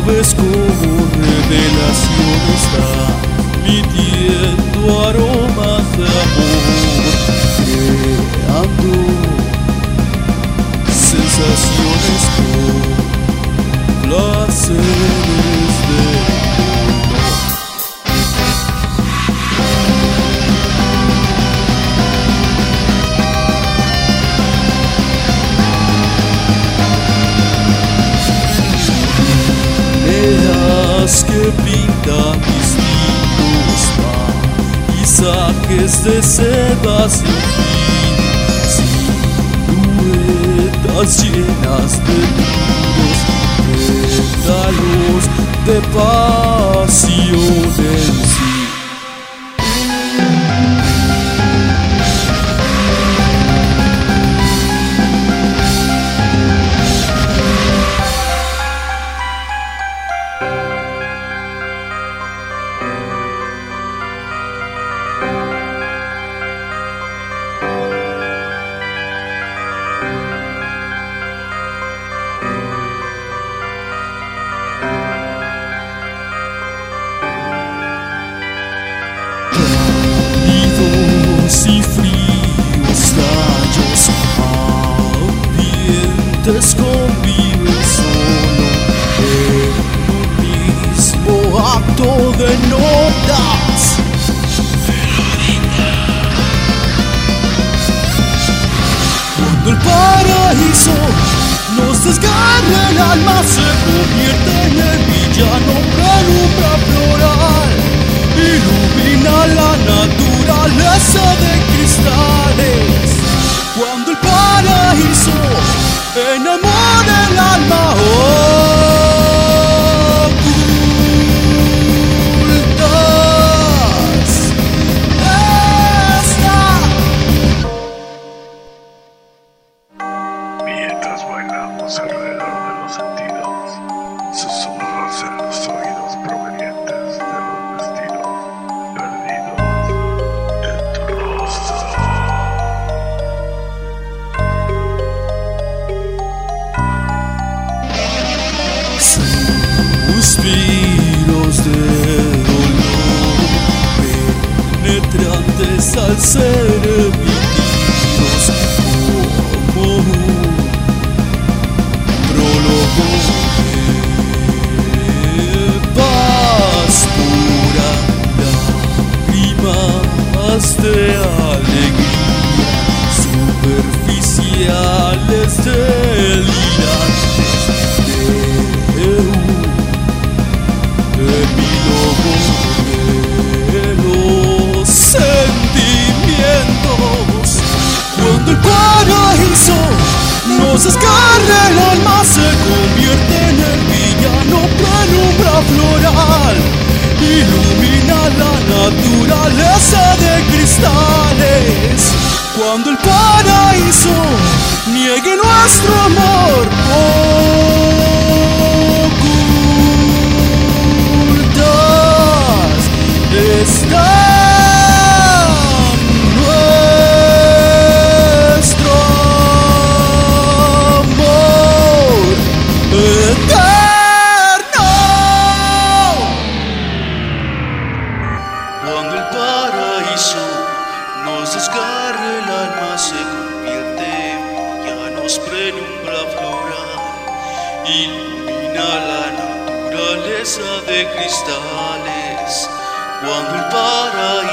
Aves como revelación está midiendo aromas de amor, creando sensaciones con placeres de que pintan distintos paisajes de seda sin fin, siluetas llenas de nudos, pétalos de pasión en sí. Y fríos rayos ambientes conviven solo en un mismo acto de notas. Cuando el paraíso nos desgarra el alma, se convierte en el villano, penumbra floral, ilumina la naturaleza de cristales. Cuando el paraíso enamora el alma mientras bailamos alrededor de los sentidos, susurros en los oídos provenientes de los destinos perdidos en tu rostro. Suspiros de dolor penetrantes al ser emitidos como un prólogo de paz pura, lágrimas de alegría, superficiales delirantes de un epílogo de los sentimientos. Cuando el paraíso nos desgarra el alma, se convierte en el villano, penumbra floral, ilumina la naturaleza de cristales. Cuando el paraíso niegue nuestro amor, ocultas está nuestro amor eterno. Cuando el paraíso nos desgarra el alma, se convierte en villanos, penumbra floral, ilumina la naturaleza de cristales. Cuando el paraíso